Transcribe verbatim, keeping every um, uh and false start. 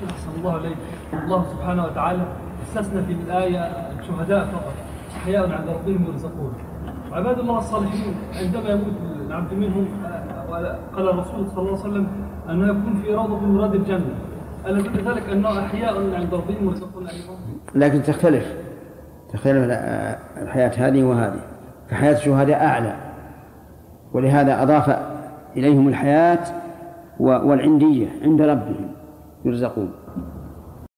أحسن الله عليك. الله سبحانه وتعالى استثنى في الآية الشهداء فقط، أحياء عند ربهم يرزقون. وعباد الله الصالحين عندما يموت العبد منهم قال الرسول صلى الله عليه وسلم أنه يكون في روضة من رياض الجنة، ألا يدل ذلك أنه أحياء عند ربهم يرزقون أيضا؟ لكن تختلف تختلف الحياة هذه وهذه، فحياة الشهداء أعلى، ولهذا أضاف إليهم الحياة والعندية عند ربهم يرزقون.